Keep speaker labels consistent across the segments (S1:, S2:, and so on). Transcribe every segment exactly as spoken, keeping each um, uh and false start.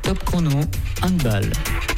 S1: Top chrono, handball.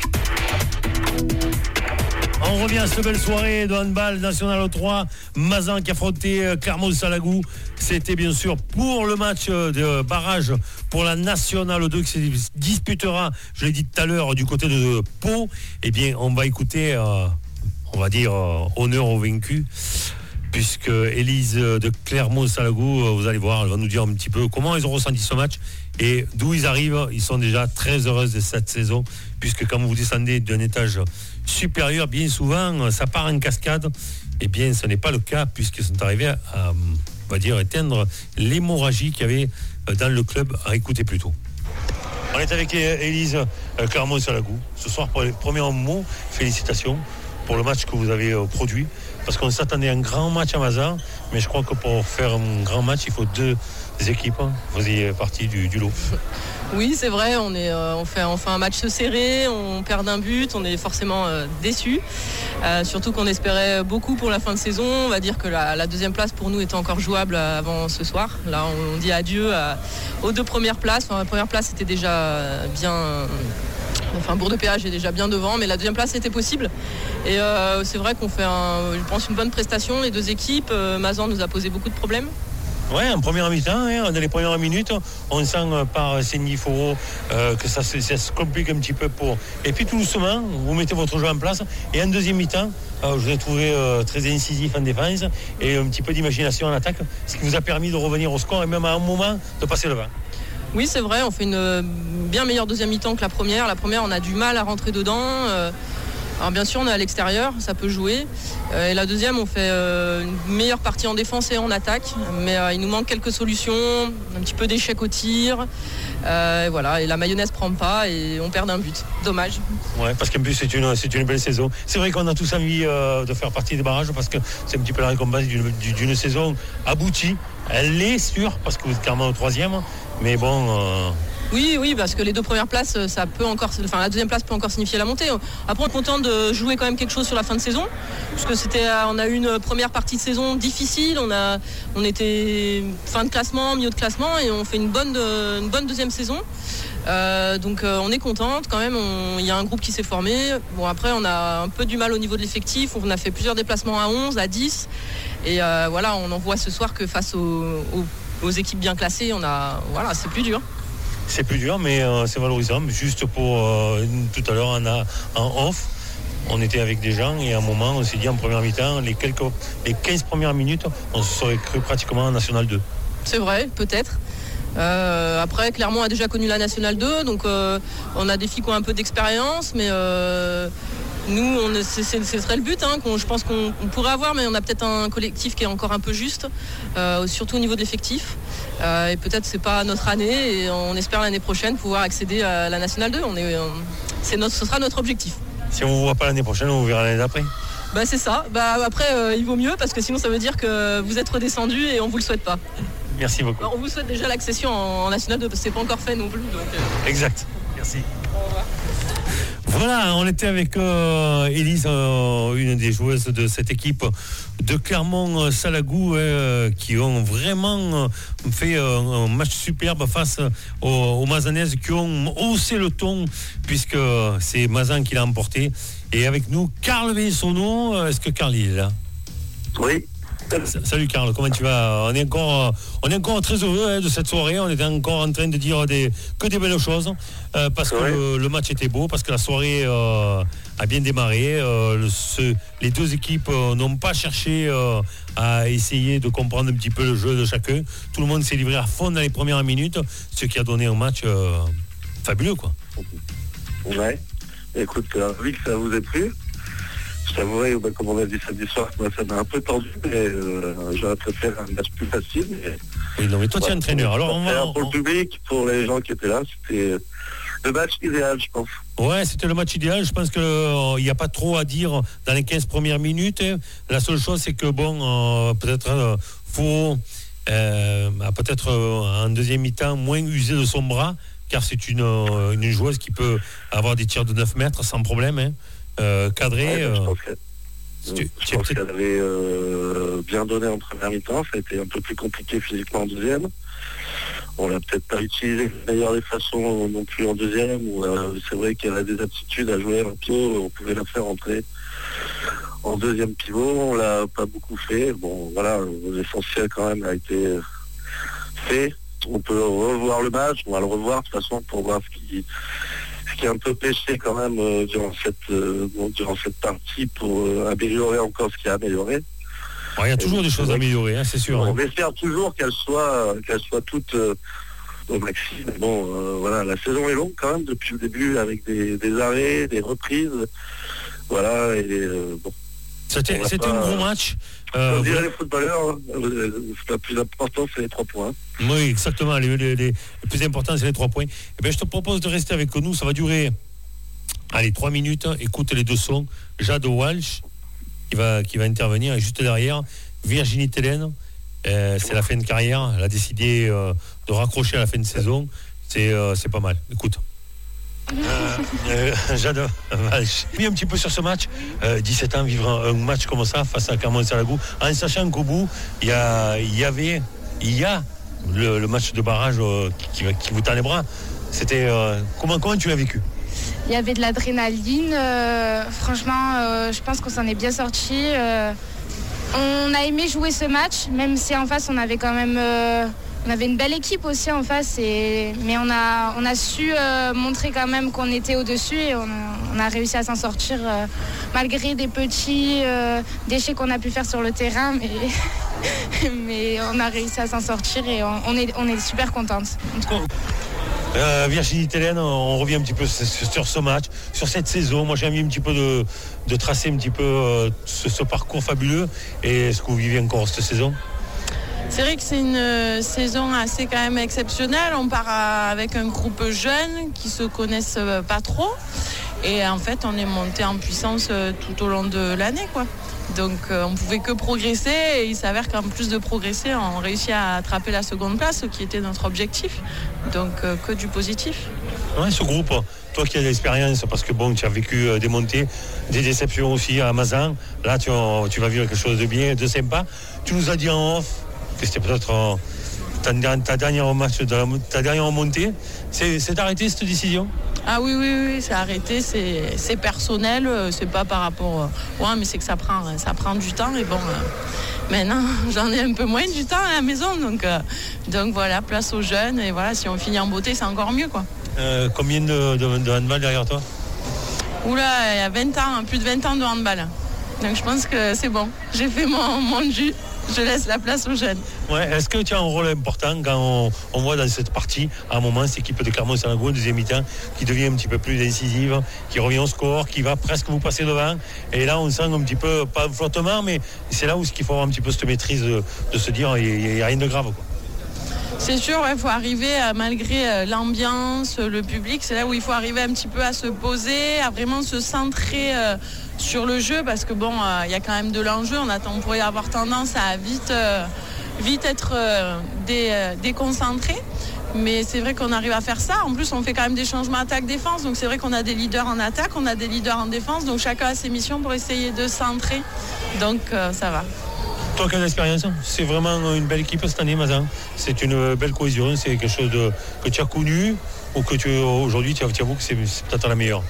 S2: On revient à cette belle soirée de handball national trois. Mazan qui affrontait Clermont-Salagou. C'était bien sûr pour le match de barrage pour la nationale deux qui se disputera, je l'ai dit tout à l'heure, du côté de Pau. Eh bien, on va écouter, euh, on va dire, euh, honneur aux vaincus. Puisque Élise de Clermont-Salagou, vous allez voir, elle va nous dire un petit peu comment ils ont ressenti ce match et d'où ils arrivent. Ils sont déjà très heureuses de cette saison, puisque quand vous descendez d'un étage supérieur, bien souvent, ça part en cascade. Eh bien, ce n'est pas le cas, puisqu'ils sont arrivés à, à on va dire, éteindre l'hémorragie qu'il y avait dans le club. À écouter plus tôt. On est avec Élise Clermont-Salagou ce soir pour les premiers mots. Félicitations pour le match que vous avez produit. Parce qu'on s'attendait à un grand match à Mazan, mais je crois que pour faire un grand match, il faut deux équipes. Vous êtes partie du, du lot.
S3: Oui, c'est vrai, on, est, euh, on, fait, on fait un match serré, on perd d'un but, on est forcément euh, déçus. Euh, surtout qu'on espérait beaucoup pour la fin de saison. On va dire que la, la deuxième place pour nous était encore jouable avant ce soir. Là, on, on dit adieu à, aux deux premières places. Enfin, la première place était déjà bien... Enfin, Bourg-de-Péage est déjà bien devant, mais la deuxième place était possible. Et euh, c'est vrai qu'on fait, un, je pense, une bonne prestation. Les deux équipes, euh, Mazan nous a posé beaucoup de problèmes.
S2: Oui, en première mi-temps, hein, dans les premières minutes, on sent euh, par Senny Foro euh, que ça, ça se complique un petit peu pour. Et puis tout doucement, vous mettez votre jeu en place. Et en deuxième mi-temps, euh, je vous ai trouvé euh, très incisif en défense et un petit peu d'imagination en attaque, ce qui vous a permis de revenir au score et même à un moment de passer devant.
S3: Oui, c'est vrai, on fait une bien meilleure deuxième mi-temps que la première. La première, on a du mal à rentrer dedans. Alors bien sûr, on est à l'extérieur, ça peut jouer. Et la deuxième, on fait une meilleure partie en défense et en attaque. Mais il nous manque quelques solutions, un petit peu d'échec au tir. Euh, et voilà, et la mayonnaise prend pas et on perd un but. Dommage.
S2: Ouais, parce qu'en plus c'est une, c'est une belle saison. C'est vrai qu'on a tous envie euh, de faire partie des barrages parce que c'est un petit peu la récompense d'une, d'une saison aboutie. Elle est sûre parce que vous êtes clairement au troisième. Mais bon. Euh...
S3: Oui, oui, parce que les deux premières places, ça peut encore, enfin la deuxième place peut encore signifier la montée. Après, on est content de jouer quand même quelque chose sur la fin de saison, parce que c'était, on a eu une première partie de saison difficile. On a, on était fin de classement, milieu de classement, et on fait une bonne, une bonne deuxième saison. Euh, donc euh, on est contente quand même. Il y a un groupe qui s'est formé. Bon, après, on a un peu du mal au niveau de l'effectif. On a fait plusieurs déplacements à onze, à dix, et euh, voilà, on en voit ce soir que face aux, aux aux équipes bien classées, on a, voilà, c'est plus dur.
S2: C'est plus dur, mais euh, c'est valorisant. Juste pour euh, tout à l'heure, on a en off, on était avec des gens et à un moment, on s'est dit en première mi-temps, les quelques, les quinze premières minutes, on se serait cru pratiquement en National deux.
S3: C'est vrai, peut-être. Euh, après, Clermont a déjà connu la National deux, donc euh, on a des filles qui ont un peu d'expérience, mais euh, nous, on, c'est, c'est, ce serait le but, hein, qu'on, je pense qu'on on pourrait avoir, mais on a peut-être un collectif qui est encore un peu juste, euh, surtout au niveau de l'effectif. Euh, et peut-être c'est pas notre année, et on espère l'année prochaine pouvoir accéder à la National deux. On est, on, c'est notre, ce sera notre objectif.
S2: Si on ne vous voit pas l'année prochaine, on vous verra l'année d'après.
S3: Bah c'est ça. Bah après, euh, il vaut mieux parce que sinon ça veut dire que vous êtes redescendu et on vous le souhaite pas.
S2: Merci beaucoup.
S3: Alors, on vous souhaite déjà l'accession en, en National deux parce que c'est pas encore fait non plus. Donc, euh...
S2: Exact. Merci.
S3: Au revoir.
S2: Voilà, on était avec euh, Élise, euh, une des joueuses de cette équipe de Clermont-Salagou, euh, qui ont vraiment fait euh, un match superbe face aux, aux Mazanaises qui ont haussé le ton, puisque c'est Mazan qui l'a emporté. Et avec nous, Carl Vinsonneau. Est-ce que Carl est là?
S4: Oui.
S2: Salut Carl, comment tu vas? On est encore, on est encore très heureux hein, de cette soirée. On était encore en train de dire des, que des belles choses euh, parce ouais. que le, le match était beau, parce que la soirée euh, a bien démarré. Euh, le, ce, les deux équipes euh, n'ont pas cherché euh, à essayer de comprendre un petit peu le jeu de chacun. Tout le monde s'est livré à fond dans les premières minutes, ce qui a donné un match euh, fabuleux, quoi.
S4: Ouais. Écoute, euh, oui que ça vous ait plu. Je t'avouerai, bah, comme on a dit samedi soir, moi, ça m'a un peu tendu, mais euh, j'aurais préféré un match plus facile. Mais...
S2: Oui, non, mais toi, tu es entraîneur. Alors, on va...
S4: Pour le public, pour les gens qui étaient là, c'était le match idéal, je pense.
S2: Ouais, c'était le match idéal. Je pense qu'il n'y euh, a pas trop à dire dans les quinze premières minutes. La seule chose, c'est que, bon, euh, peut-être euh, faut, euh, peut-être euh, en deuxième mi-temps, moins user de son bras, car c'est une, euh, une joueuse qui peut avoir des tirs de neuf mètres sans problème, hein. Euh, cadré.
S4: Ouais,
S2: euh,
S4: je pense, que,
S2: tu,
S4: je pense qu'elle avait euh, bien donné en première mi-temps. Ça a été un peu plus compliqué physiquement en deuxième. on l'a peut-être pas utilisé de la meilleure des façons non plus en deuxième. Où, euh, c'est vrai qu'elle a des aptitudes à jouer un pivot, on pouvait la faire entrer en deuxième pivot, on l'a pas beaucoup fait. Bon, voilà, l'essentiel quand même a été fait. On peut revoir le match, on va le revoir de toute façon pour voir ce qui, ce qui est un peu pêché quand même euh, durant cette euh, bon, durant cette partie pour euh, améliorer encore ce qui a amélioré.
S2: Il y a toujours des choses à améliorer, hein, c'est sûr.
S4: On
S2: hein.
S4: espère toujours qu'elles soient, qu'elles soient toutes euh, au maxi. Mais bon, euh, voilà, la saison est longue quand même depuis le début avec des, des arrêts, des reprises. Voilà, et euh, bon.
S2: C'était, c'était pas, un gros match.
S4: Euh, on dirait les footballeurs, hein, le plus important, c'est les trois points.
S2: Oui, exactement. Les, les, les, le plus important, c'est les trois points. Eh bien, je te propose de rester avec nous. Ça va durer, allez, trois minutes. Écoute les deux sons. Jade Walsh, qui va, qui va intervenir. Et juste derrière, Virginie Tellen. Euh, c'est la fin de carrière. Elle a décidé euh, de raccrocher à la fin de saison. C'est, euh, c'est pas mal. Écoute. Euh, euh, Jade Walsh. Oui, un petit peu sur ce match. Euh, dix-sept ans, vivre un, un match comme ça face à Clermont-Salagou, en sachant qu'au bout, il y, y avait, il y a le, le match de barrage euh, qui, qui, qui vous tend les bras. C'était euh, comment, comment tu l'as vécu?
S5: Il y avait de l'adrénaline. Euh, franchement, euh, je pense qu'on s'en est bien sorti. Euh, on a aimé jouer ce match, même si en face on avait quand même. Euh, On avait une belle équipe aussi en face, et... mais on a, on a su euh, montrer quand même qu'on était au-dessus et on a, on a réussi à s'en sortir euh, malgré des petits euh, déchets qu'on a pu faire sur le terrain. Mais, mais on a réussi à s'en sortir et on, on, est, on est super contente.
S2: Euh, Virginie Tellen, on revient un petit peu sur ce match, sur cette saison. Moi, j'ai envie un petit peu de, de tracer un petit peu euh, ce, ce parcours fabuleux. Et est-ce que vous vivez encore cette saison ?
S3: C'est vrai que c'est une saison assez quand même exceptionnelle. On part à, avec un groupe jeune qui se connaissent pas trop. Et en fait, on est monté en puissance tout au long de l'année, quoi. Donc, euh, on pouvait que progresser. Et il s'avère qu'en plus de progresser, on réussit à attraper la seconde place, ce qui était notre objectif. Donc, euh, que du positif.
S2: Ouais, ce groupe, toi qui as de l'expérience, parce que bon, tu as vécu des montées, des déceptions aussi à Mazan. Là, tu, tu vas vivre quelque chose de bien, de sympa. Tu nous as dit en off que c'était peut-être euh, ta, ta dernière match, de la, ta dernière montée. C'est, c'est arrêté cette décision?
S3: Ah oui, oui, oui, c'est arrêté, c'est, c'est personnel, c'est pas par rapport... Euh, ouais, mais c'est que ça prend, ça prend du temps, et bon, euh, maintenant, j'en ai un peu moins du temps à la maison, donc, euh, donc voilà, place aux jeunes, et voilà, si on finit en beauté, c'est encore mieux, quoi.
S2: Euh, combien de, de, de handball derrière toi?
S3: Oula, il y a vingt ans, plus de vingt ans de handball. Donc je pense que c'est bon, j'ai fait mon, mon jus. Je laisse la place aux jeunes.
S2: Ouais, est-ce que tu as un rôle important quand on, on voit dans cette partie, à un moment, cette équipe de Clermont-Salagou, deuxième mi-temps, qui devient un petit peu plus incisive, qui revient au score, qui va presque vous passer devant. Et là, on sent un petit peu, pas un flottement, mais c'est là où il faut avoir un petit peu cette maîtrise de, de se dire, il n'y a rien de grave, quoi.
S3: C'est sûr, il ouais, faut arriver, à, malgré euh, l'ambiance, le public, c'est là où il faut arriver un petit peu à se poser, à vraiment se centrer euh, sur le jeu, parce que bon, il euh, y a quand même de l'enjeu, on, a, on pourrait avoir tendance à vite, euh, vite être euh, dé, euh, déconcentré. Mais c'est vrai qu'on arrive à faire ça. En plus, on fait quand même des changements attaque-défense. Donc c'est vrai qu'on a des leaders en attaque, on a des leaders en défense. Donc chacun a ses missions pour essayer de centrer. Donc euh, ça va.
S2: Toi qui as l'expérience, c'est vraiment une belle équipe cette année, Mazan. C'est une belle cohésion, c'est quelque chose de, que tu as connu ou que tu aujourd'hui tu avoues que c'est, c'est peut-être la meilleure.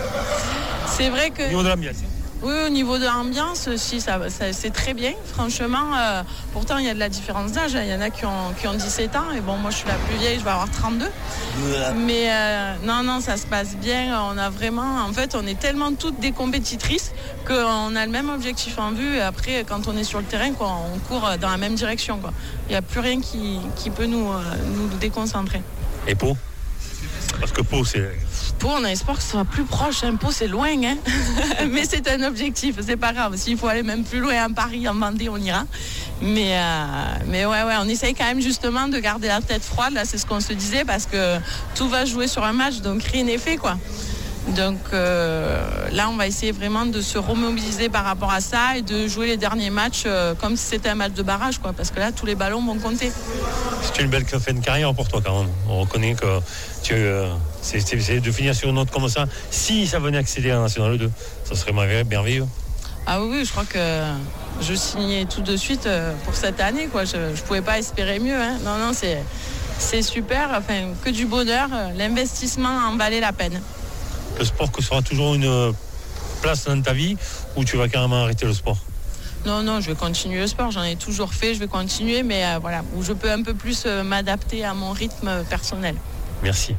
S3: C'est vrai que...
S2: Au niveau de l'ambiance.
S3: Oui, au niveau de l'ambiance, si, ça, ça, c'est très bien. Franchement, euh, pourtant, il y a de la différence d'âge. Il y en a qui ont, qui ont dix-sept ans. Et bon, moi, je suis la plus vieille, je vais avoir trente-deux. Mais euh, non, non, ça se passe bien. On a vraiment... En fait, on est tellement toutes des compétitrices qu'on a le même objectif en vue. Et après, quand on est sur le terrain, quoi, on court dans la même direction, quoi. Il n'y a plus rien qui, qui peut nous, euh, nous déconcentrer.
S2: Et Pau? Parce que Pau, c'est...
S3: Pau, on a espoir que ce soit plus proche. Hein. Pau, c'est loin, hein. Mais c'est un objectif, c'est pas grave. S'il faut aller même plus loin, en Paris, en Vendée, on ira. Mais, euh, mais ouais, ouais, on essaye quand même justement de garder la tête froide. Là, c'est ce qu'on se disait, parce que tout va jouer sur un match, donc rien n'est fait, quoi. Donc euh, là, on va essayer vraiment de se remobiliser par rapport à ça et de jouer les derniers matchs euh, comme si c'était un match de barrage, quoi, parce que là, tous les ballons vont compter.
S2: C'est une belle fin de carrière pour toi, quand même. On reconnaît que tu, euh, c'est, c'est, c'est de finir sur une note comme ça. Si ça venait accéder à National deux, ça serait merveilleux.
S3: Ah oui, oui, je crois que je signais tout de suite pour cette année, quoi. Je ne pouvais pas espérer mieux, hein. Non, non, c'est... c'est super, enfin, que du bonheur. L'investissement en valait la peine.
S2: Le sport que sera toujours une place dans ta vie ou tu vas carrément arrêter le sport?
S3: Non, non, je vais continuer le sport. J'en ai toujours fait, je vais continuer, mais euh, voilà, où je peux un peu plus euh, m'adapter à mon rythme personnel.
S2: Merci.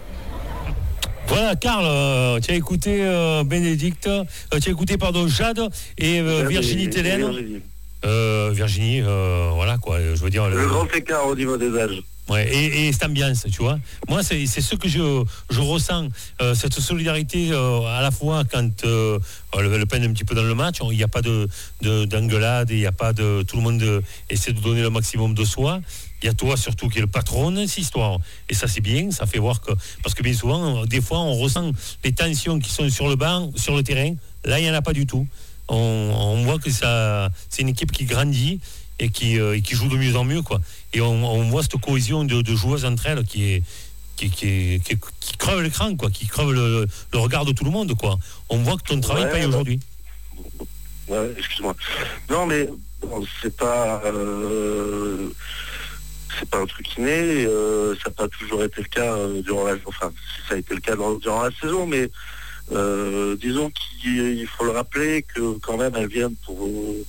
S2: Voilà, Karl, euh, tu as écouté euh, Bénédicte, euh, tu as écouté, pardon, Jade et euh, Virginie Télène.
S4: Virginie,
S2: euh, Virginie euh, voilà quoi, je veux dire.
S4: le,
S2: le,
S4: le grand écart au niveau des âges.
S2: Ouais, et, et cette ambiance, tu vois. Moi, c'est, c'est ce que je, je ressens, euh, cette solidarité euh, à la fois quand euh, le, le peine un petit peu dans le match, il n'y a pas de, de, d'engueulade, il n'y a pas de. Tout le monde de, essaie de donner le maximum de soi. Il y a toi surtout qui est le patron de cette histoire. Et ça, c'est bien, ça fait voir que. Parce que bien souvent, des fois, on ressent les tensions qui sont sur le banc, sur le terrain. Là, il n'y en a pas du tout. On, on voit que ça, c'est une équipe qui grandit et qui, euh, et qui joue de mieux en mieux, quoi. Et on, on voit cette cohésion de, de joueuses entre elles qui est qui, qui, qui, qui creve l'écran, quoi, qui creve le, le regard de tout le monde, quoi. On voit que ton travail
S4: ouais,
S2: paye
S4: bah,
S2: aujourd'hui.
S4: Ouais, excuse-moi. Non, mais bon, c'est pas euh, c'est pas un truc inné. Euh, ça n'a pas toujours été le cas euh, durant la, enfin, ça a été le cas dans, durant la saison, mais euh, disons qu'il faut le rappeler que quand même elles viennent pour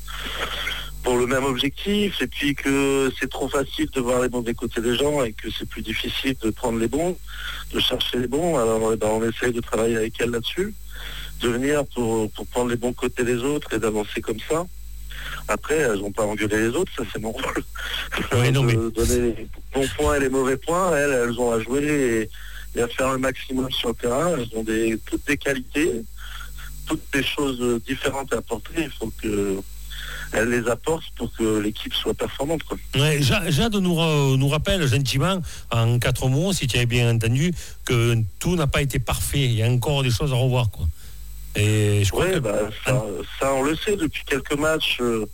S4: pour le même objectif, et puis que c'est trop facile de voir les bons des côtés des gens et que c'est plus difficile de prendre les bons, de chercher les bons. Alors eh ben, on essaye de travailler avec elles là-dessus, de venir pour, pour prendre les bons côtés des autres et d'avancer comme ça. Après, elles n'ont pas engueulé les autres, ça c'est mon rôle.
S2: Oui, non,
S4: de
S2: mais...
S4: donner les bons points et les mauvais points. Elles, elles ont à jouer et, et à faire le maximum sur le terrain. Elles ont des, toutes des qualités, toutes des choses différentes à apporter. Il faut que elle les apporte pour que l'équipe soit performante, quoi.
S2: Ouais, Jade nous, nous rappelle gentiment, en quatre mots, si tu avais bien entendu, que tout n'a pas été parfait. Il y a encore des choses à revoir, quoi. Et je crois
S4: ouais,
S2: que...
S4: bah, ça, ça, on le sait depuis quelques matchs. Euh,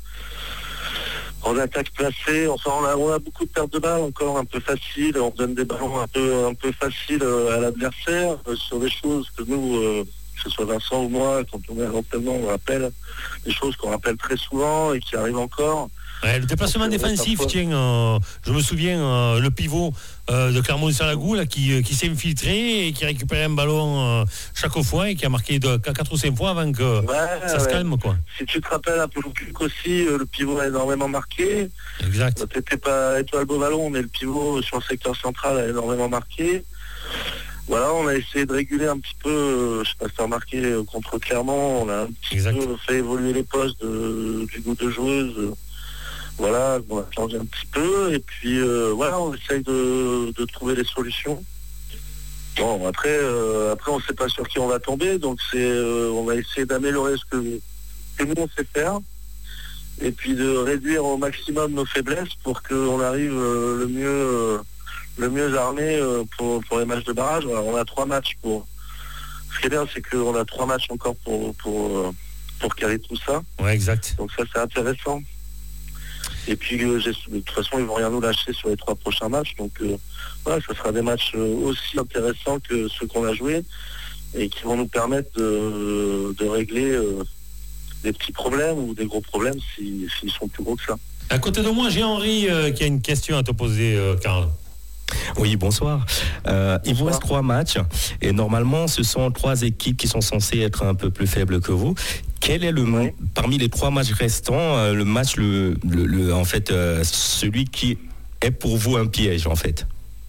S4: en attaque placée, enfin, on a, on a beaucoup de pertes de balles encore un peu faciles. On donne des ballons un peu, un peu faciles à l'adversaire euh, sur des choses que nous... Euh, que ce soit Vincent ou moi, quand on est à l'entraînement, on rappelle des choses qu'on rappelle très souvent et qui arrivent encore.
S2: Ouais, le déplacement donc, défensif, parfois... tiens, euh, je me souviens, euh, le pivot euh, de Clermont-Salagou là, qui, qui s'est infiltré et qui récupérait un ballon euh, chaque fois et qui a marqué de, quatre ou cinq fois avant que
S4: ouais,
S2: ça ouais. se calme, quoi.
S4: Si tu te rappelles un peu aussi, euh, le pivot a énormément marqué.
S2: Exact.
S4: Euh, T'étais pas étoile beau ballon, mais le pivot sur le secteur central a énormément marqué. Voilà, on a essayé de réguler un petit peu, euh, je sais pas si tu as remarqué, euh, contre Clermont, on a un petit exact. peu fait évoluer les postes de, du goût de joueuse. Euh, voilà, on a changé un petit peu, et puis euh, voilà, on essaye de, de trouver des solutions. Bon, après, euh, après on ne sait pas sur qui on va tomber, donc c'est, euh, on va essayer d'améliorer ce que, que nous on sait faire, et puis de réduire au maximum nos faiblesses pour qu'on arrive euh, le mieux... Euh, le mieux armé pour, pour les matchs de barrage. Alors, on a trois matchs pour... Ce qui est bien, c'est qu'on a trois matchs encore pour, pour, pour caler tout ça.
S2: Ouais, exact.
S4: Donc ça, c'est intéressant. Et puis, de toute façon, ils vont rien nous lâcher sur les trois prochains matchs. Donc, euh, voilà, ça sera des matchs aussi intéressants que ceux qu'on a joués et qui vont nous permettre de, de régler euh, des petits problèmes ou des gros problèmes s'ils si, si sont plus gros que ça.
S2: À côté de moi, j'ai Henri euh, qui a une question à te poser, euh, Karl.
S6: Oui, bonsoir. Euh, bonsoir. Il vous reste trois matchs et normalement, ce sont trois équipes qui sont censées être un peu plus faibles que vous. Quel est le oui. parmi les trois matchs restants, euh, le match, le, le, le en fait, euh, celui qui est pour vous un piège, en fait?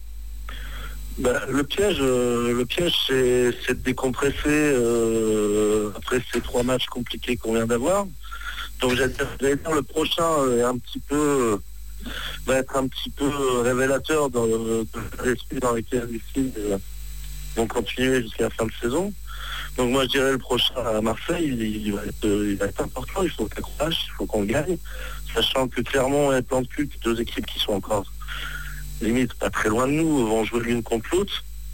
S4: Ben, le piège, euh, le piège, c'est, c'est de décompresser euh, après ces trois matchs compliqués qu'on vient d'avoir. Donc, j'allais dire, j'allais dire le prochain est un petit peu. va être un petit peu révélateur dans le, de l'esprit dans lequel les filles euh, vont continuer jusqu'à la fin de saison. Donc moi je dirais le prochain à Marseille, il, il, va, être, il va être important, il faut qu'on accroche, il faut qu'on gagne, sachant que Clermont et Plan de Cul, deux équipes qui sont encore limite pas très loin de nous, vont jouer l'une contre l'autre.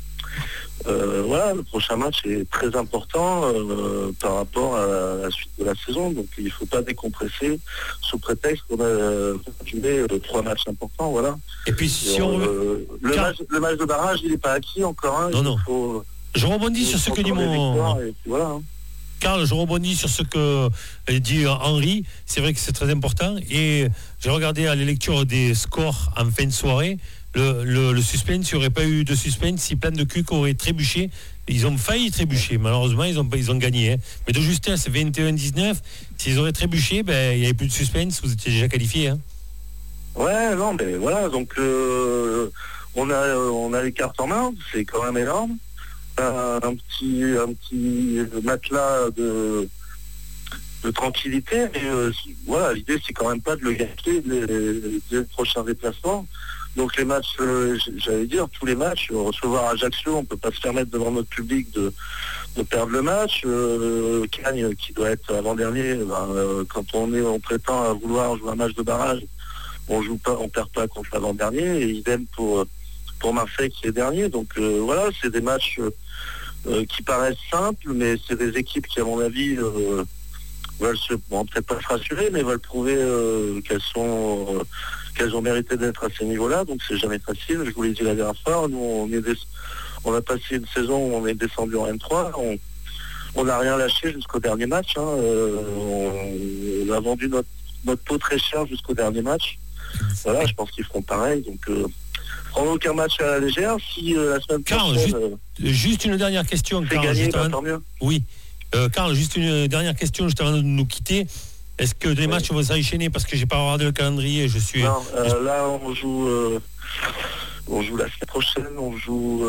S4: Euh, voilà, le prochain match est très important euh, par rapport à la, la suite de la saison, donc il ne faut pas décompresser sous prétexte qu'on a continué euh, trois matchs importants, voilà.
S2: Et puis si
S4: Et
S2: on,
S4: on euh, le,
S2: Car...
S4: match, le match de barrage, il n'est pas acquis encore. Hein,
S2: non, non.
S4: Faut,
S2: je rebondis sur ce que dit mon...
S4: Voilà, hein.
S2: Karl, je rebondis sur ce que dit Henri. C'est vrai que c'est très important. Et j'ai regardé à la lecture des scores en fin de soirée. le, le, le suspense, il n'y aurait pas eu de suspense si plein de culs auraient trébuché. Ils ont failli trébucher. Malheureusement, ils ont, ils ont gagné. Hein. Mais de justesse, vingt et un dix-neuf, s'ils auraient trébuché, ben, il n'y avait plus de suspense. Vous étiez déjà qualifiés. Hein.
S4: Ouais, non, mais voilà. Donc, euh, on, a, on a les cartes en main. C'est quand même énorme. Un, un, petit, un petit matelas de, de tranquillité. Mais euh, voilà, l'idée, c'est quand même pas de le gâcher les, les prochains déplacements. Donc les matchs, euh, j'allais dire, tous les matchs, recevoir Ajaccio, on ne peut pas se permettre devant notre public de, de perdre le match. Euh, Cagnes, qui doit être avant-dernier, ben, euh, quand on est, on prétend à vouloir jouer un match de barrage, on joue pas, on perd pas contre l'avant-dernier, et idem pour, pour Marseille qui est dernier. Donc euh, voilà, c'est des matchs euh, qui paraissent simples, mais c'est des équipes qui, à mon avis, euh, veulent se, bon, peut-être pas se rassurer, mais veulent prouver euh, qu'elles sont... Euh, qu'elles ont mérité d'être à ces niveaux-là, donc c'est jamais facile. Je vous l'ai dit la dernière fois, nous on, est des... on a passé une saison où on est descendu en M trois, on n'a rien lâché jusqu'au dernier match, hein. euh, on... on a vendu notre, notre peau très cher jusqu'au dernier match. Voilà, je pense qu'ils feront pareil, donc euh, prendre aucun match à la légère. Si euh, la semaine
S2: Karl,
S4: prochaine...
S2: Juste,
S4: euh,
S2: juste une dernière question.
S4: C'est
S2: Karl,
S4: gagné,
S2: juste
S4: bah,
S2: avant...
S4: tant mieux.
S2: Oui. Euh, Karl, juste une dernière question juste avant de nous quitter. Est-ce que les oui. matchs vont s'enchaîner parce que j'ai pas regardé le calendrier, je suis.
S4: Non, euh, là on joue, euh, on joue la semaine prochaine, on joue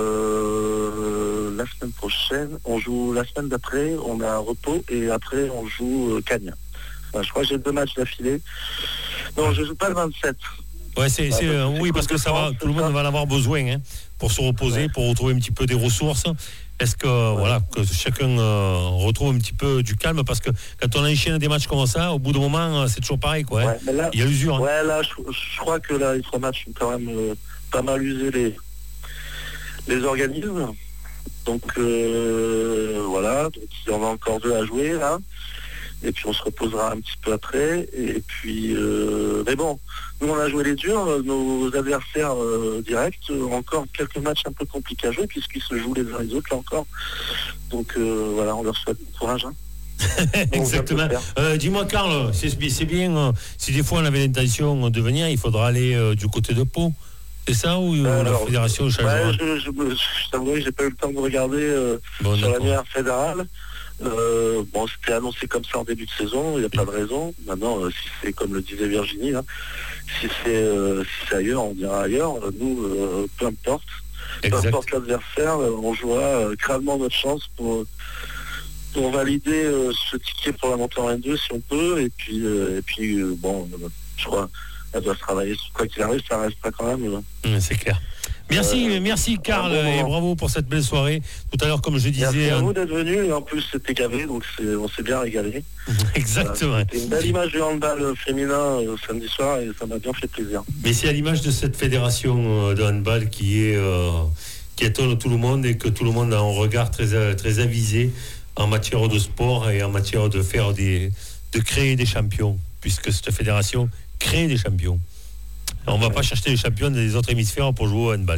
S4: euh, la semaine prochaine, on joue la semaine d'après, on a un repos et après on joue euh, Cagnes. Enfin, je crois que j'ai deux matchs d'affilée. Non, je joue pas le vingt-sept.
S2: Ouais, c'est, c'est, euh, oui, parce que ça va, tout le monde va en avoir besoin hein, pour se reposer, ouais. pour retrouver un petit peu des ressources. Est-ce que ouais. voilà que chacun euh, retrouve un petit peu du calme, parce que quand on enchaîne des matchs comme ça, au bout d'un moment, c'est toujours pareil, quoi. Hein.
S4: Ouais, là,
S2: il y a l'usure.
S4: Ouais,
S2: hein.
S4: là, je, je crois que là, les trois matchs ont quand même euh, pas mal usé les les organismes. Donc euh, voilà, donc il y en a encore deux à jouer là. Et puis on se reposera un petit peu après. Et puis, euh, mais bon, nous on a joué les durs. Nos adversaires euh, directs ont encore quelques matchs un peu compliqués à jouer puisqu'ils se jouent les uns les autres là encore. Donc euh, voilà, on leur souhaite bon courage. Hein.
S2: Exactement. Euh, dis-moi Karl, c'est, c'est bien, euh, si des fois on avait l'intention de venir, il faudra aller euh, du côté de Pau. C'est ça ou euh, alors, la fédération changera?
S4: Ouais, je, je, je, je t'avoue, j'ai pas eu le temps de regarder euh, bon, sur l'annuaire fédéral. Euh, bon, c'était annoncé comme ça en début de saison, il n'y a pas de raison. Maintenant, euh, si c'est comme le disait Virginie, hein, si, c'est, euh, si c'est ailleurs, on dira ailleurs. Nous, euh, peu importe. Exact. Peu importe l'adversaire, euh, on jouera euh, crânement notre chance pour, pour valider euh, ce ticket pour la montée en N deux si on peut. Et puis, euh, et puis euh, bon, euh, je crois qu'elle doit se travailler. Quoi qu'il arrive, ça restera quand même. Euh,
S2: mmh, c'est clair. Merci, euh, merci Karl, bon et bravo pour cette belle soirée. Tout à l'heure, comme je disais...
S4: Merci à vous d'être venu, et en plus c'était gavé, donc c'est, on s'est bien régalé.
S2: Exactement. Voilà,
S4: c'était une belle image du handball féminin euh, samedi soir, et ça m'a bien fait plaisir.
S2: Mais c'est à l'image de cette fédération euh, de handball qui est euh, qui étonne tout le monde, et que tout le monde a un regard très, très avisé en matière de sport et en matière de faire des, de créer des champions, puisque cette fédération crée des champions. On ne va pas chercher les champions des autres hémisphères pour jouer au handball.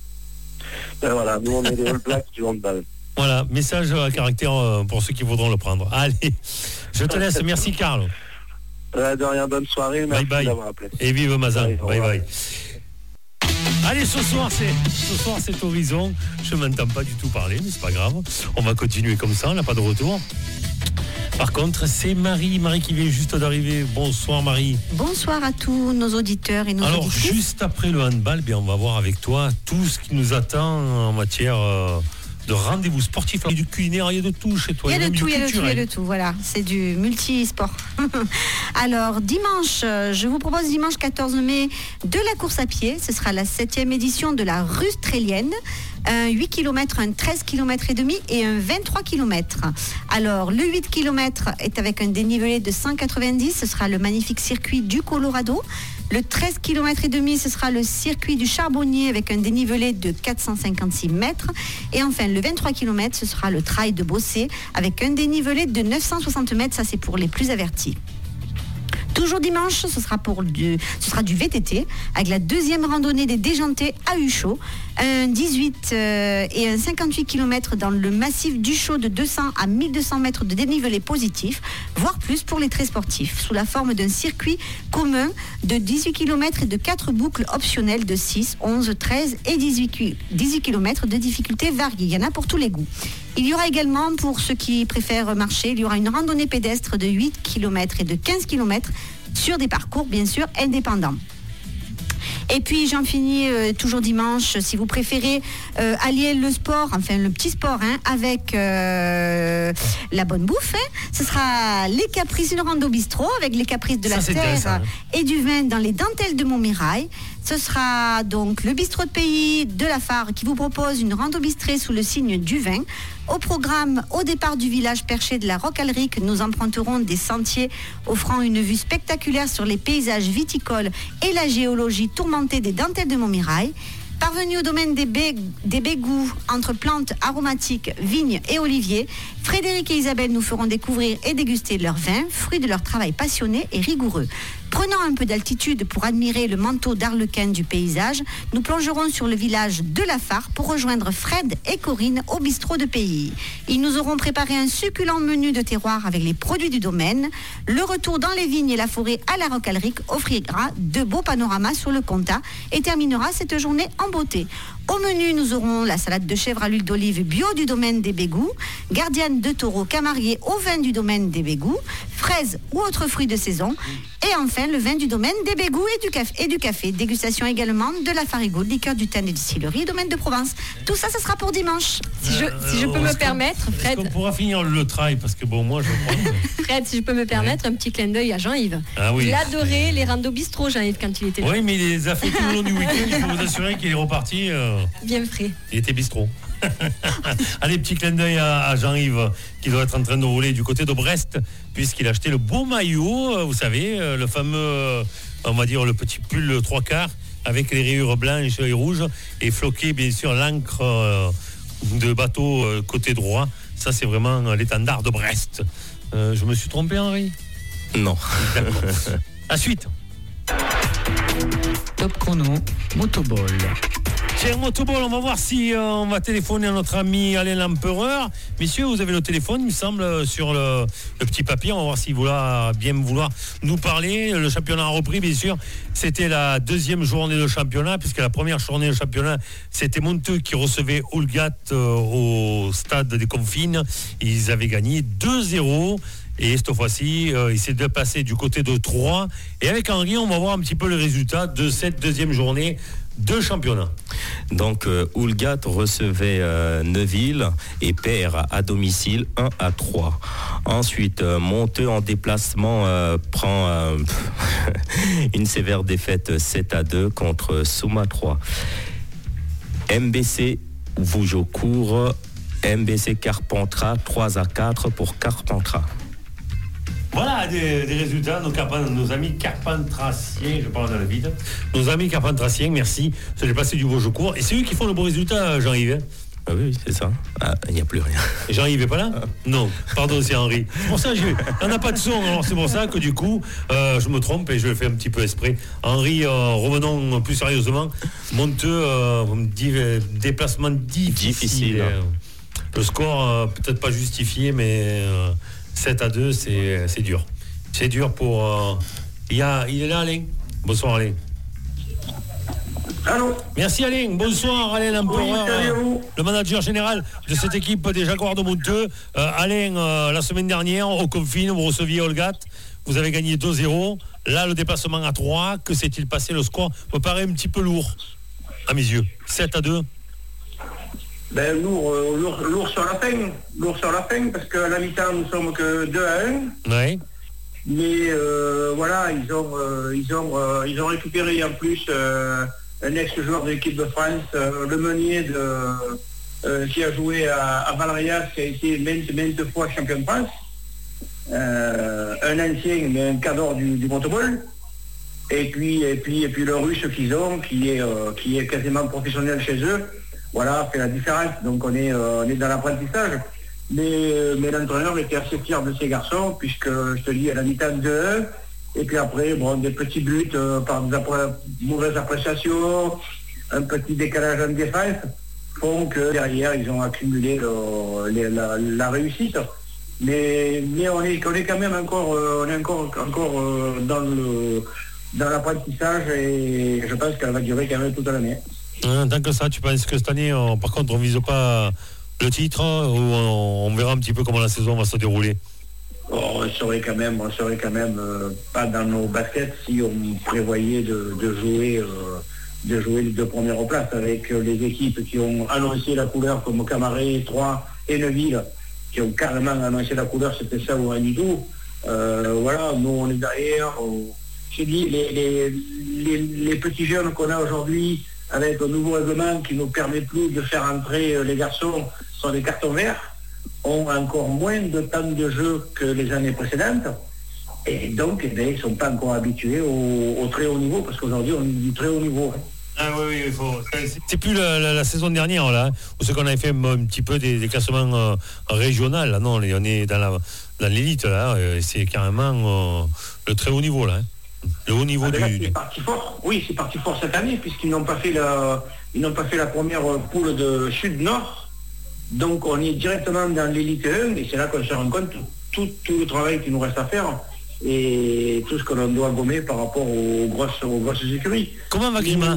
S4: Ben voilà, nous on est les All Blacks du handball.
S2: Voilà, message à caractère pour ceux qui voudront le prendre. Allez, je te laisse. Merci Karl.
S4: Euh, de rien, bonne soirée. Merci
S2: bye bye.
S4: d'avoir appelé.
S2: Et vive Mazan. Bye bye. bye. Allez, ce soir, c'est, ce soir, c'est Horizon. Je ne m'entends pas du tout parler, mais c'est pas grave. On va continuer comme ça, on n'a pas de retour. Par contre, c'est Marie, Marie qui vient juste d'arriver. Bonsoir Marie.
S7: Bonsoir à tous nos auditeurs et nos
S2: Alors,
S7: auditrices.
S2: Alors, juste après le handball, bien, on va voir avec toi tout ce qui nous attend en matière euh, de rendez-vous sportif. Il y a du culinaire, il y a de tout chez toi.
S7: Il y a de tout, il y a de tout, il y a de
S2: hein.
S7: tout. Voilà, c'est du multi-sport. Alors, dimanche, je vous propose dimanche quatorze mai de la course à pied. Ce sera la septième édition de la Rustrélienne. Un huit kilomètres, un treize kilomètres et demi et un vingt-trois kilomètres. Alors, le huit kilomètres est avec un dénivelé de cent quatre-vingt-dix. Ce sera le magnifique circuit du Colorado. Le treize kilomètres et demi, ce sera le circuit du Charbonnier avec un dénivelé de quatre cent cinquante-six mètres. Et enfin, le vingt-trois kilomètres, ce sera le trail de Bossé avec un dénivelé de neuf cent soixante mètres. Ça, c'est pour les plus avertis. Toujours dimanche, ce sera, pour du, ce sera du V T T, avec la deuxième randonnée des Déjantés à Huchot. Un dix-huit euh, et un cinquante-huit kilomètres dans le massif d'Huchot de deux cents à mille deux cents mètres de dénivelé positif, voire plus pour les très sportifs, sous la forme d'un circuit commun de dix-huit kilomètres et de quatre boucles optionnelles de six, onze, treize et dix-huit kilomètres de difficulté variée. Il y en a pour tous les goûts. Il y aura également, pour ceux qui préfèrent marcher, il y aura une randonnée pédestre de huit kilomètres et de quinze kilomètres sur des parcours, bien sûr, indépendants. Et puis j'en finis euh, toujours dimanche, si vous préférez euh, allier le sport, enfin le petit sport, hein, avec euh, la bonne bouffe, hein. Ce sera les caprices, une rando bistrot avec les caprices de la
S2: Ça,
S7: terre
S2: hein.
S7: et du vin dans les dentelles de Montmirail. Ce sera donc le bistrot de pays de la Phare qui vous propose une rando bistrée sous le signe du vin. Au programme, au départ du village perché de la Roque-Alric, nous emprunterons des sentiers offrant une vue spectaculaire sur les paysages viticoles et la géologie tourmentée des dentelles de Montmirail. Parvenu au domaine des, bé- des Bégous, entre plantes aromatiques, vignes et oliviers, Frédéric et Isabelle nous feront découvrir et déguster leur vin, fruit de leur travail passionné et rigoureux. Prenant un peu d'altitude pour admirer le manteau d'arlequin du paysage, nous plongerons sur le village de la Phare pour rejoindre Fred et Corinne au bistrot de pays. Ils nous auront préparé un succulent menu de terroir avec les produits du domaine. Le retour dans les vignes et la forêt à la Roque-Alric offrira de beaux panoramas sur le Comtat et terminera cette journée en beauté. Au menu, nous aurons la salade de chèvre à l'huile d'olive bio du domaine des Bégous, gardienne de taureau camarier au vin du domaine des Bégous, fraises ou autres fruits de saison, et enfin le vin du domaine des Bégous et du café. Et du café. Dégustation également de la Farigoule, liqueur du thym et distillerie, domaine de Provence. Tout ça, ce sera pour dimanche.
S3: Si je, si je peux me permettre, Fred.
S2: On pourra finir le trail parce que bon, moi je crois. Que...
S3: Fred, si je peux me permettre, un petit clin d'œil à Jean-Yves.
S2: Ah oui.
S3: Il adorait les randos bistrot, Jean-Yves, quand il était là.
S2: Oui, mais il les a fait tout le long du week-end. Je peux vous assurer qu'il est reparti. Euh...
S3: Bien frais.
S2: Il était bistrot. Allez, petit clin d'œil à, à Jean-Yves qui doit être en train de rouler du côté de Brest puisqu'il a acheté le beau maillot, vous savez, le fameux, on va dire le petit pull trois quarts avec les rayures blanches et rouges et floqué bien sûr l'encre de bateau côté droit. Ça c'est vraiment l'étendard de Brest. Euh, je me suis trompé, Henri?
S6: Non.
S2: D'accord. À suite.
S1: Top chrono, Motoball.
S2: Tiens, Motoball, on va voir si euh, on va téléphoner à notre ami Alain Lempereur. Messieurs, vous avez le téléphone, il me semble, sur le, le petit papier. On va voir s'il va bien vouloir nous parler. Le championnat a repris, bien sûr. C'était la deuxième journée de championnat, puisque la première journée de championnat, c'était Monteux qui recevait Oulgat euh, au stade des Confines. Ils avaient gagné deux zéro. Et cette fois-ci, euh, il s'est déplacé du côté de Troyes. Et avec Henri, on va voir un petit peu le résultat de cette deuxième journée de championnat.
S6: Donc, euh, Oulgat recevait euh, Neuville et perd à domicile un à trois. Ensuite, euh, Monteux en déplacement euh, prend euh, une sévère défaite sept à deux contre Souma trois. M B C Vougeaucourt, M B C Carpentras trois à quatre pour Carpentras.
S2: Voilà des, des résultats, nos, carpent, nos amis carpentraciens, je parle dans le vide, nos amis carpentraciens, merci, ça j'ai passé du Vosgecourt, et c'est eux qui font le bon résultat, Jean-Yves.
S6: Ah oui, c'est ça. Ah, il n'y a plus rien.
S2: Jean-Yves est pas là? Non, pardon, c'est Henri. C'est pour ça, on n'a pas de son, alors c'est pour ça que du coup, euh, je me trompe et je le fais un petit peu exprès. Henri, euh, revenons plus sérieusement. Monteux, euh, dit, euh, déplacement difficile. difficile hein. Le score, euh, peut-être pas justifié, mais... Euh, sept à deux, c'est, c'est dur. C'est dur pour... Euh, il, y a, il est là, Alain. Bonsoir, Alain.
S8: Allô.
S2: Merci, Alain. Bonsoir, Alain Lempereur,
S8: oui,
S2: le manager général de cette équipe des Jaguars de Monteux. Euh, Alain, euh, la semaine dernière, au Confine, vous receviez Oulgat. Vous avez gagné deux zéro. Là, le déplacement à trois. Que s'est-il passé? Le score me paraît un petit peu lourd, à mes yeux. sept à deux.
S8: Ben, lourd, euh, lourd, lourd sur la fin, lourd sur la fin, parce qu'à la mi-temps, nous sommes que deux à un.
S2: Oui.
S8: Mais euh, voilà, ils ont, euh, ils, ont, euh, ils ont récupéré en plus euh, un ex-joueur de l'équipe de France, euh, le Meunier, de, euh, qui a joué à, à Valrias, qui a été maintes, maintes fois champion de France. Euh, un ancien, mais un cadre du, du Motoball. Et puis, et, puis, et puis le Russe qu'ils ont, qui est, euh, qui est quasiment professionnel chez eux. Voilà, fait la différence. Donc on est, euh, on est dans l'apprentissage. Mais, mais l'entraîneur était assez fier de ces garçons, puisque je te dis, à la mi-temps deux un, Et puis après, bon, des petits buts euh, par des appré- mauvaises appréciations, un petit décalage en défense, font que derrière, ils ont accumulé le- les- la, la réussite. Mais, mais on, est, on est quand même encore, euh, on est encore, encore euh, dans, le, dans l'apprentissage et je pense qu'elle va durer quand même toute l'année.
S2: Hein, tant que ça, tu penses que cette année, on, par contre, on ne vise pas le titre ou on, on verra un petit peu comment la saison va se dérouler?
S8: Oh, on serait quand même, on serait quand même euh, pas dans nos baskets si on prévoyait de, de jouer, euh, de jouer les deux premières places avec euh, les équipes qui ont annoncé la couleur comme Camaret, Troyes et Neuville, qui ont carrément annoncé la couleur, c'était ça ou rien du tout. Euh, voilà, nous on est derrière. On... J'ai dit les, les, les, les petits jeunes qu'on a aujourd'hui avec un nouveau règlement qui nous permet plus de faire entrer les garçons sur des cartons verts, ont encore moins de temps de jeu que les années précédentes et donc eh bien, ils ne sont pas encore habitués au, au très haut niveau parce qu'aujourd'hui on est du très haut niveau. Hein.
S2: Ah oui, oui, il faut. C'est plus la, la, la saison dernière là, où c'est qu'on avait fait un, un petit peu des, des classements euh, régionaux. Là, non, on est dans la dans l'élite là, et c'est carrément euh, le très haut niveau là. Hein. Le haut niveau
S8: ah,
S2: du.
S8: Là, c'est parti fort. Oui, c'est parti fort cette année puisqu'ils n'ont pas fait la, ils n'ont pas fait la première poule de Sud-Nord. Donc on est directement dans l'élite un et c'est là qu'on se rend compte tout, tout le travail qu'il nous reste à faire et tout ce que l'on doit gommer par rapport aux grosses, aux grosses écuries.
S2: Comment va Grima?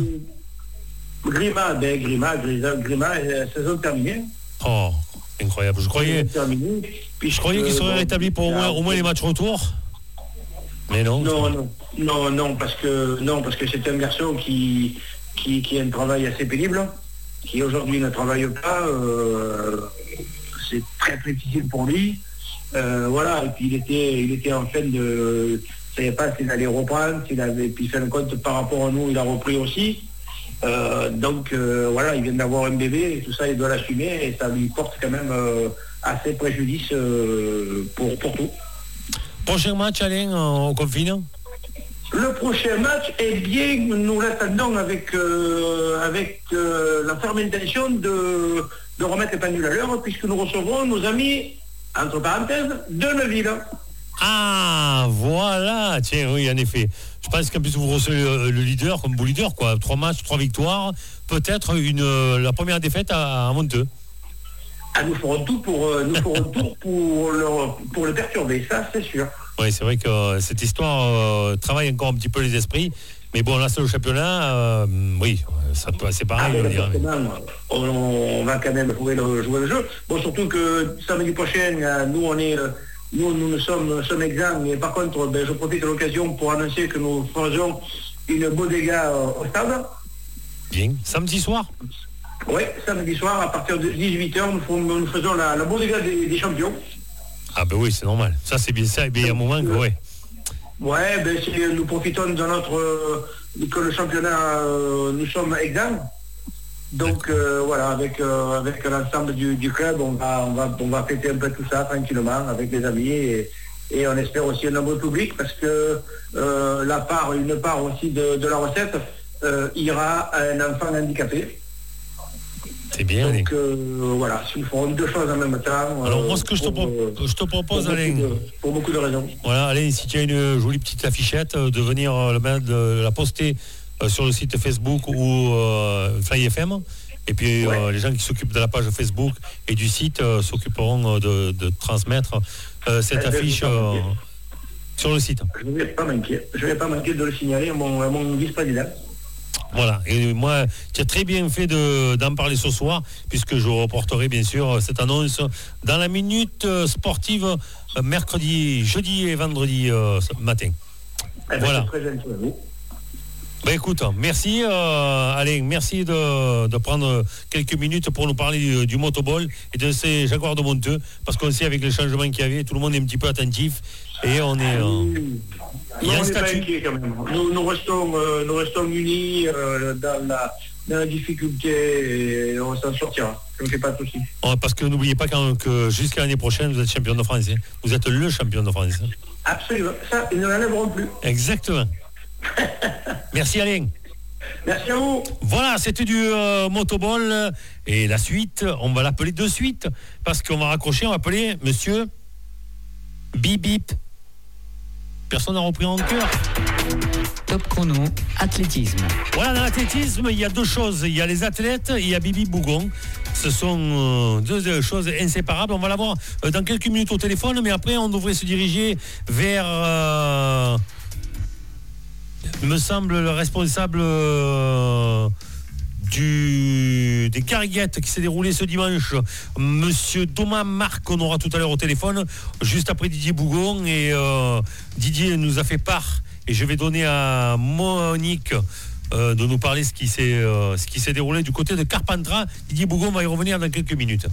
S8: Grima, ben Grima, Grima, Grima, la saison terminée.
S2: Oh, incroyable. Je croyais, je croyais qu'il serait rétabli pour au moins, au moins les matchs retour. Mais non.
S8: Non, non, non, non, parce que non, parce que c'est un garçon qui, qui, qui a un travail assez pénible, qui aujourd'hui ne travaille pas. Euh, c'est très très difficile pour lui. Euh, voilà, et puis il était, il était en fin de, je savais pas s'il allait reprendre, s'il avait, puis fait un compte par rapport à nous, il a repris aussi. Euh, donc euh, voilà, il vient d'avoir un bébé et tout ça, il doit l'assumer et ça lui porte quand même euh, assez préjudice euh, pour, pour tout.
S2: Prochain match, Alain, au confinement?
S8: Le prochain match, eh bien, nous l'attendons avec, euh, avec euh, la ferme intention de, de remettre les pendules à l'heure puisque nous recevrons nos amis, entre parenthèses, de Neuville.
S2: Ah, voilà, tiens, oui, en effet. Je pense qu'en plus vous recevez le, le leader comme beau leader, quoi. Trois matchs, trois victoires, peut-être une la première défaite à, à Monteux.
S8: Ah, nous ferons tout pour euh, nous ferons tout pour le pour le perturber, ça c'est sûr.
S2: Oui, c'est vrai que euh, cette histoire euh, travaille encore un petit peu les esprits. Mais bon, là c'est le championnat, euh, oui, ça peut, c'est pareil.
S8: Ah,
S2: on, dire.
S8: On, on va quand même jouer le, jouer le jeu. Bon, surtout que samedi prochain, nous on est Nous, nous, nous sommes, nous sommes exempts, mais par contre, ben, je profite de l'occasion pour annoncer que nous faisons une bodega au stade.
S2: Bien, samedi soir?
S8: Oui, samedi soir, à partir de dix-huit heures, nous, nous faisons la, la bodega des, des champions.
S2: Ah ben oui, c'est normal. Ça, c'est bien ça, il y a un moment que, ouais.
S8: Ouais, ben, nous profitons de notre... Euh, que le championnat, euh, nous sommes exempts. Donc euh, voilà, avec, euh, avec l'ensemble du, du club, on va, on, va, on va fêter un peu tout ça tranquillement avec les amis et, et on espère aussi un nombre public parce que euh, la part, une part aussi de, de la recette euh, ira à un enfant handicapé.
S2: C'est bien.
S8: Donc euh, voilà, si nous ferons deux choses en même temps.
S2: Alors moi, ce que je, pour, te, pro- je te propose,
S8: pour
S2: Alain,
S8: beaucoup de, pour beaucoup de raisons.
S2: Voilà, Alain, si tu as une jolie petite affichette, de venir le mettre, de la poster sur le site Facebook ou euh, Fly F M. Et puis ouais. euh, les gens qui s'occupent de la page Facebook et du site euh, s'occuperont de, de transmettre euh, cette Elle affiche euh, sur le site.
S8: Je ne vais pas manquer. Je ne vais pas manquer de le signaler à mon, à mon vice-président.
S2: Voilà. Et moi, tu as très bien fait de, d'en parler ce soir, puisque je reporterai bien sûr cette annonce dans la minute sportive euh, mercredi, jeudi et vendredi euh, matin.
S8: Eh ben, voilà. C'est très gentil à vous.
S2: Ben écoute, merci euh, Alain, merci de, de prendre quelques minutes pour nous parler du, du motoball et de ces Jaguars de Monteux, parce qu'on sait avec les changements qu'il y avait, tout le monde est un petit peu attentif et on est... Euh,
S8: il y a un statut. Inquiet, quand même. Nous, nous, restons, euh, nous restons unis euh, dans, la, dans la difficulté et on s'en sortira. Je ne fais pas de soucis.
S2: Oh, parce que n'oubliez pas quand, que jusqu'à l'année prochaine, vous êtes champion de France. Hein. Vous êtes le champion de France. Hein.
S8: Absolument. Ça, ils ne l'enlèveront plus.
S2: Exactement. Merci Alain.
S8: Merci à vous.
S2: Voilà, c'était du euh, motoball et la suite, on va l'appeler de suite parce qu'on va raccrocher, on va appeler monsieur Bip Bip personne n'a repris en cœur.
S1: Top chrono, athlétisme.
S2: Voilà, dans l'athlétisme, il y a deux choses. Il y a les athlètes et il y a Bibi Bougon. Ce sont euh, deux, deux choses inséparables. On va l'avoir euh, dans quelques minutes au téléphone, mais après, on devrait se diriger vers, euh, il me semble, le responsable euh, du, des carguettes qui s'est déroulé ce dimanche, Monsieur Thomas Marc, qu'on aura tout à l'heure au téléphone, juste après Didier Bougon. Et euh, Didier nous a fait part, et je vais donner à Monique euh, de nous parler ce qui s'est euh, ce qui s'est déroulé du côté de Carpentras. Didier Bougon va y revenir dans quelques minutes.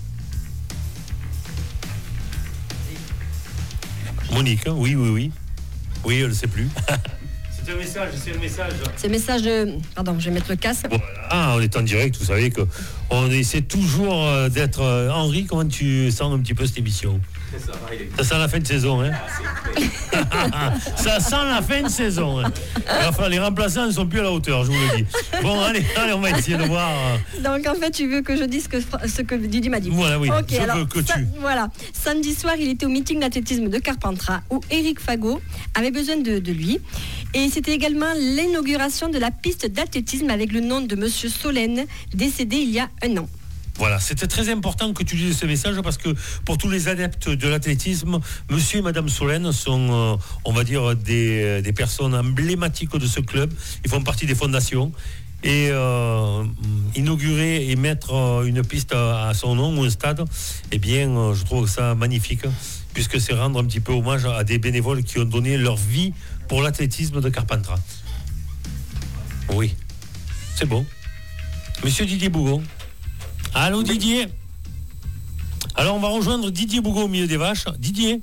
S2: Monique, hein, oui, oui, oui. Oui, elle ne sait plus. C'est un message, c'est un message.
S9: C'est un message de... Pardon, je vais mettre le casque.
S2: Voilà, ah, on est en direct, vous savez qu'on essaie toujours euh, d'être... Euh, Henri, comment tu sens un petit peu cette émission ? Ça, ça sent la fin de saison, hein. Ça sent la fin de saison, hein. Enfin, les remplaçants ne sont plus à la hauteur, je vous le dis. Bon, allez, allez, on va essayer de voir.
S9: Donc, en fait, tu veux que je dise que, ce que Didier m'a dit.
S2: Voilà, oui.
S9: Ok,
S2: je
S9: alors,
S2: veux que
S9: ça,
S2: tu...
S9: voilà. Samedi soir, il était au meeting d'athlétisme de Carpentras où Éric Fagot avait besoin de, de lui. Et c'était également l'inauguration de la piste d'athlétisme avec le nom de Monsieur Solène, décédé il y a un an.
S2: Voilà, c'était très important que tu dises ce message parce que pour tous les adeptes de l'athlétisme, monsieur et madame Solène sont, euh, on va dire, des, des personnes emblématiques de ce club. Ils font partie des fondations. Et euh, inaugurer et mettre euh, une piste à, à son nom ou un stade, eh bien, euh, je trouve ça magnifique, puisque c'est rendre un petit peu hommage à des bénévoles qui ont donné leur vie pour l'athlétisme de Carpentras. Oui, c'est bon. Monsieur Didier Bougon. Allô Didier. Alors on va rejoindre Didier Bougon au milieu des vaches. Didier.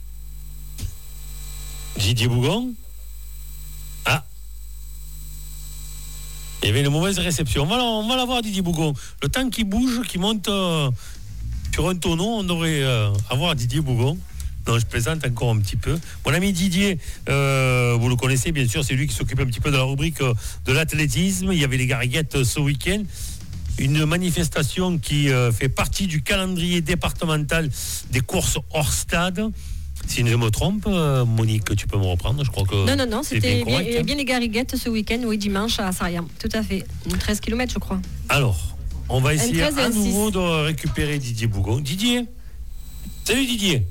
S2: Didier Bougon. Ah. Il y avait une mauvaise réception. On va, on va la voir Didier Bougon. Le temps qu'il bouge, qu'il monte euh, sur un tonneau, on devrait euh, avoir Didier Bougon. Non, je plaisante encore un petit peu. Mon ami Didier, euh, vous le connaissez bien sûr, c'est lui qui s'occupe un petit peu de la rubrique euh, de l'athlétisme. Il y avait les Garriguettes euh, ce week-end. Une manifestation qui euh, fait partie du calendrier départemental des courses hors stade. Si je me trompe, euh, Monique, tu peux me reprendre, je crois que...
S9: Non, non, non, c'était
S2: bien, correct,
S9: bien,
S2: hein.
S9: bien les Garriguettes ce week-end, oui, dimanche à Sariam, tout à fait. treize kilomètres, je crois.
S2: Alors, on va essayer
S9: treize et
S2: à
S9: un
S2: nouveau
S9: six.
S2: de récupérer Didier Bougon. Didier. Salut Didier.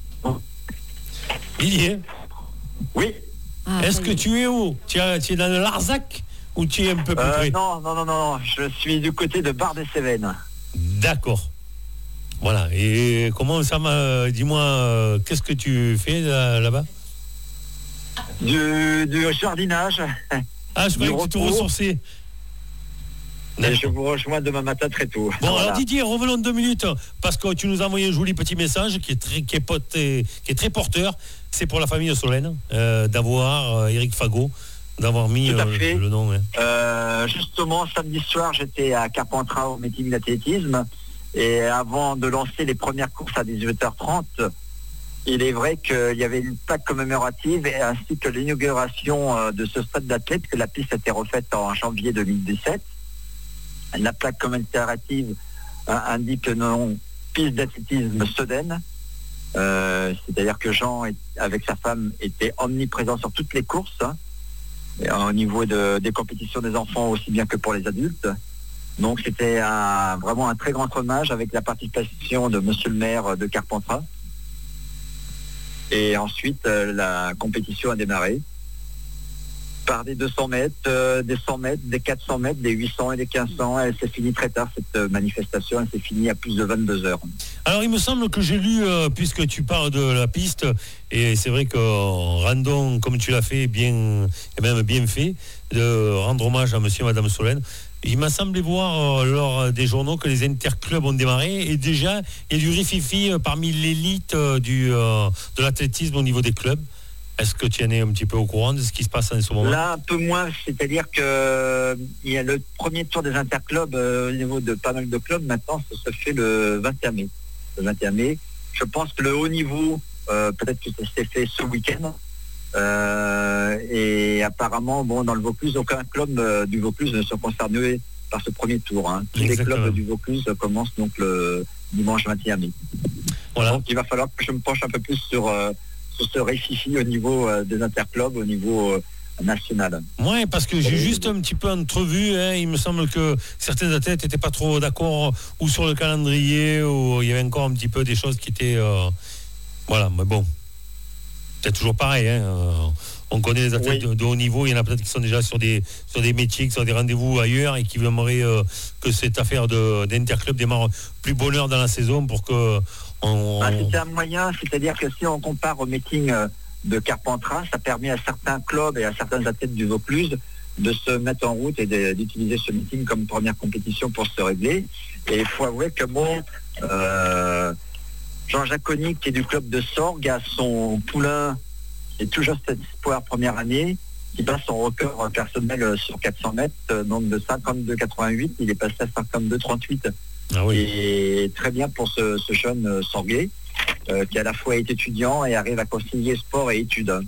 S2: Didier.
S10: Oui.
S9: Ah,
S2: Est-ce que tu es où? Tu es, tu es dans le Larzac ou tu es un peu plus
S10: euh,
S2: près?
S10: Non, non, non, non, je suis du côté de Bar-des-Cévennes.
S2: D'accord. Voilà. Et comment ça m'a... Dis-moi, euh, qu'est-ce que tu fais là, là-bas?
S10: Du, du jardinage.
S2: Ah, je croyais que tu te ressourçais.
S10: Et je vous rejoins demain matin très tôt.
S2: Bon,
S10: Voilà.
S2: alors Didier, revenons deux minutes, parce que tu nous as envoyé un joli petit message qui est très, qui est, poté- qui est très porteur. C'est pour la famille de Solène, euh, d'avoir euh, Éric Fagot, d'avoir mis
S10: Tout à
S2: euh,
S10: fait.
S2: le nom. Hein.
S10: Euh, justement, samedi soir, j'étais à Carpentras au meeting d'athlétisme. Et avant de lancer les premières courses à dix-huit heures trente, il est vrai qu'il y avait une plaque commémorative et ainsi que l'inauguration euh, de ce stade d'athlètes, que la piste a été refaite en janvier deux mille dix-sept. La plaque commémorative euh, indique le nom piste d'athlétisme Sedaine. Euh, c'est-à-dire que Jean, est, avec sa femme, était omniprésent sur toutes les courses, hein, et, euh, au niveau de, des compétitions des enfants aussi bien que pour les adultes. Donc c'était un, vraiment un très grand hommage avec la participation de monsieur le maire de Carpentras. Et ensuite, euh, la compétition a démarré par des deux cents mètres, euh, des cent mètres, des quatre cents mètres, des huit cents et des quinze cents. Elle s'est finie très tard, cette euh, manifestation. Elle s'est finie à plus de vingt-deux heures.
S2: Alors il me semble que j'ai lu, euh, puisque tu parles de la piste, et c'est vrai que euh, rendons, comme tu l'as fait, bien, et même bien fait, de rendre hommage à monsieur et madame Solène. Il m'a semblé voir euh, lors des journaux que les interclubs ont démarré, et déjà il y a du rififi euh, parmi l'élite euh, du, euh, de l'athlétisme au niveau des clubs. Est-ce que tu en es un petit peu au courant de ce qui se passe en ce moment?
S10: Là, un peu moins, c'est-à-dire que il y a le premier tour des interclubs euh, au niveau de pas mal de clubs. Maintenant, ça se fait le vingt et un mai. Le vingt et un mai. Je pense que le haut niveau, euh, peut-être que ça s'est fait ce week-end. Euh, et apparemment, bon, dans le Vaucluse, aucun club euh, du Vaucluse ne sont concernés par ce premier tour. Hein. Tous
S2: Exactement.
S10: les clubs du Vaucluse commencent donc le dimanche vingt et un mai.
S2: Voilà.
S10: Donc, il va falloir que je me penche un peu plus sur... Euh, se récifie au niveau euh, des interclubs, au niveau euh, national.
S2: Oui, parce que j'ai juste un petit peu entrevu, hein, il me semble que certains athlètes n'étaient pas trop d'accord ou sur le calendrier, ou il y avait encore un petit peu des choses qui étaient... Euh, voilà, mais bon, c'est toujours pareil, hein, euh, on connaît les athlètes oui. de, de haut niveau, il y en a peut-être qui sont déjà sur des, sur des métiers, qui sont des rendez-vous ailleurs et qui aimeraient euh, que cette affaire de, d'interclub démarre plus bonheur dans la saison pour que... On...
S10: Ah, c'est un moyen, c'est-à-dire que si on compare au meeting euh, de Carpentras, ça permet à certains clubs et à certains athlètes du Vaucluse de se mettre en route et de, d'utiliser ce meeting comme première compétition pour se régler. Et il faut avouer que bon, euh, Jean-Jacques Conny, qui est du club de Sorgues, a son poulain, qui est toujours cet espoir première année, qui bat son record personnel sur quatre cents mètres, donc de cinquante-deux quatre-vingt-huit, il est passé à cinquante-deux trente-huit.
S2: Ah oui.
S10: Et très bien pour ce, ce jeune euh, Sorguais, euh, qui à la fois est étudiant et arrive à concilier sport et études.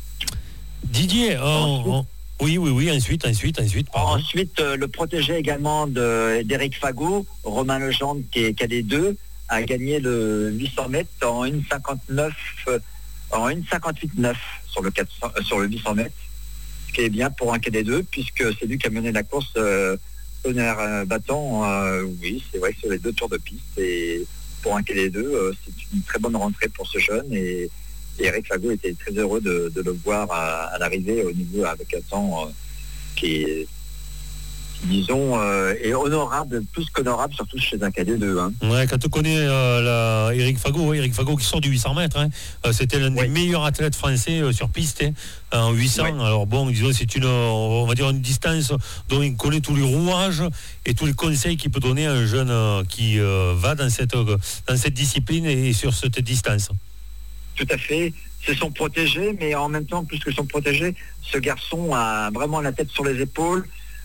S2: Didier, oh, oh, oui, oui, oui, ensuite, ensuite, ensuite, pardon.
S10: Ensuite, euh, le protégé également de, d'Éric Fagot, Romain Legendre, qui est cadet deux, a gagné le huit cents mètres en une cinquante-neuf, euh, en une cinquante-huit neuf sur le quatre cents, euh, sur le huit cents mètres, ce qui est bien pour un cadet deux, puisque c'est lui qui a mené la course euh, tonnerre euh, battant. Euh, oui, c'est vrai que sur les deux tours de piste, et pour un cadet deux, euh, c'est une très bonne rentrée pour ce jeune, et Et Eric Fagot était très heureux de, de le voir à, à l'arrivée au niveau avec un temps euh, qui est, disons, euh, est honorable, plus qu'honorable, surtout chez un cadet deux. Hein.
S2: Ouais, quand tu connais euh, la, Eric Fagot, ouais, Eric Fagot qui sort du huit cents mètres, hein, euh, c'était l'un oui. des meilleurs athlètes français euh, sur piste hein, en huit cents. Oui. Alors bon, disons, c'est une, on va dire une distance dont il connaît tous les rouages et tous les conseils qu'il peut donner à un jeune euh, qui euh, va dans cette, euh, dans cette discipline et sur cette distance.
S10: Tout à fait, c'est son protégé, mais en même temps, plus que son protégé, ce garçon a vraiment la tête sur les épaules,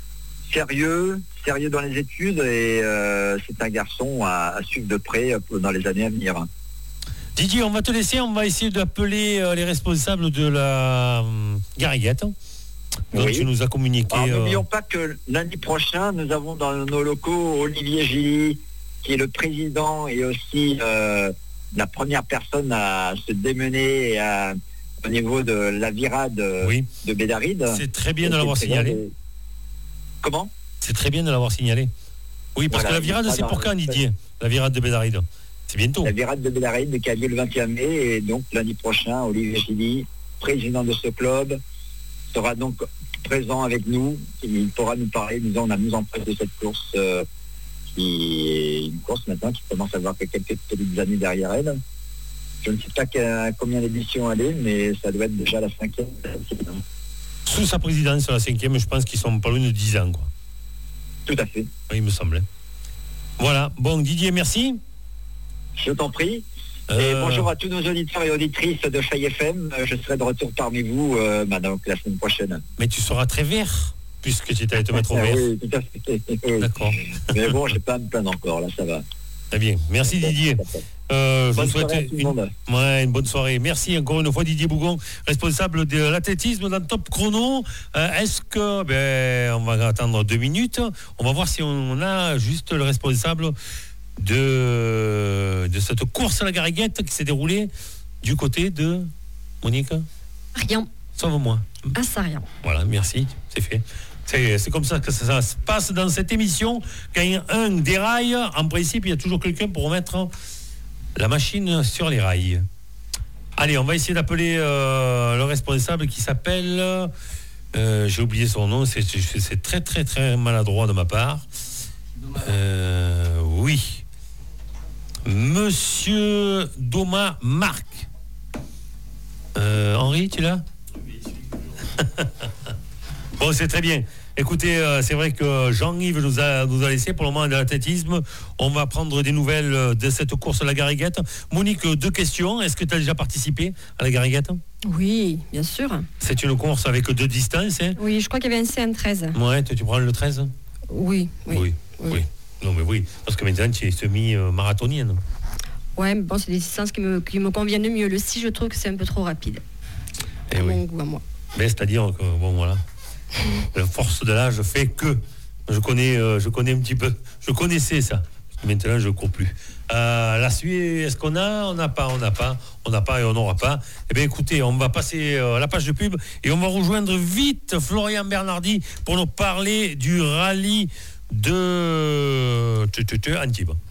S10: sérieux, sérieux dans les études, et euh, c'est un garçon à, à suivre de près dans les années à venir.
S2: Didier, on va te laisser, on va essayer d'appeler euh, les responsables de la euh, Garriguette, dont oui. tu nous as communiqué.
S10: Alors, euh... n'oublions pas que lundi prochain, nous avons dans nos locaux Olivier Gilly, qui est le président et aussi... Euh, la première personne à se démener à, au niveau de la virade oui. de Bédaride.
S2: C'est très bien de l'avoir signalé. De...
S10: Comment ?
S2: C'est très bien de l'avoir signalé. Oui, parce voilà, que la virade, c'est pour quand, Didier ? La virade de Bédaride. C'est bientôt.
S10: La virade de Bédaride qui a lieu le vingt et un mai, et donc lundi prochain, Olivier Gilly, président de ce club, sera donc présent avec nous. Il pourra nous parler, disons, la mise en place de cette course. Euh, qui est une course maintenant qui commence à avoir quelques petites années derrière elle. Je ne sais pas qu'à combien d'éditions elle est, mais ça doit être déjà la cinquième.
S2: Sous sa présidence, la cinquième, je pense qu'ils sont pas loin de dix ans, quoi.
S10: Tout à fait.
S2: Oui, il me semblait. Voilà. Bon, Didier, merci.
S10: Je t'en prie.
S2: Euh...
S10: Et bonjour à tous nos auditeurs et auditrices de Chai F M. Je serai de retour parmi vous euh, bah, donc, la semaine prochaine.
S2: Mais tu seras très vert, puisque tu étais allé te mettre au vert.
S10: Oui, tout à fait. Oui.
S2: D'accord.
S10: Mais bon, je ne vais pas me plaindre encore, là, ça va.
S2: Très bien. Merci Didier. Euh, je vous souhaite une... Ouais, une bonne soirée. Merci encore une fois Didier Bougon, responsable de l'athlétisme dans Top Chrono. Euh, est-ce que... Ben, on va attendre deux minutes. On va voir si on a juste le responsable de, de cette course à la Garriguette qui s'est déroulée du côté de... Monique ?
S9: Rien.
S2: Sauve-moi.
S9: Ah, ça rien.
S2: Voilà, merci. C'est fait. C'est, c'est comme ça que ça, ça se passe dans cette émission. Quand un déraille, en principe, il y a toujours quelqu'un pour remettre la machine sur les rails. Allez, on va essayer d'appeler euh, le responsable qui s'appelle... Euh, j'ai oublié son nom, c'est, c'est très très très maladroit de ma part. Euh, oui. Monsieur Thomas Marc. Euh, Henri, tu l'as ? Bon, c'est très bien. Écoutez, euh, c'est vrai que Jean-Yves nous a, nous a laissé pour le moment de l'athlétisme. On va prendre des nouvelles de cette course à la Garriguette. Monique, deux questions. Est-ce que tu as déjà participé à la Garriguette ?
S9: Oui, bien sûr.
S2: C'est une course avec deux distances. Hein ?
S9: Oui, je crois qu'il y avait un C N treize.
S2: Ouais, tu, tu prends le treize ?
S9: Oui, oui.
S2: Oui, oui. oui. Non, mais oui, parce que maintenant, tu es semi-marathonienne.
S9: Ouais, mais bon, c'est des distances qui me, qui me conviennent mieux. Le six, je trouve que c'est un peu trop rapide.
S2: Et
S9: à
S2: oui.
S9: mon goût, à moi.
S2: Mais c'est-à-dire que, bon, voilà. La force de l'âge fait que je connais, euh, je connais un petit peu, je connaissais ça. Maintenant, je ne cours plus. Euh, la suite, est-ce qu'on a? On n'a pas, on n'a pas, on n'a pas et on n'aura pas. Eh bien, écoutez, on va passer à la page de pub et on va rejoindre vite Florian Bernardi pour nous parler du rallye de Antibes.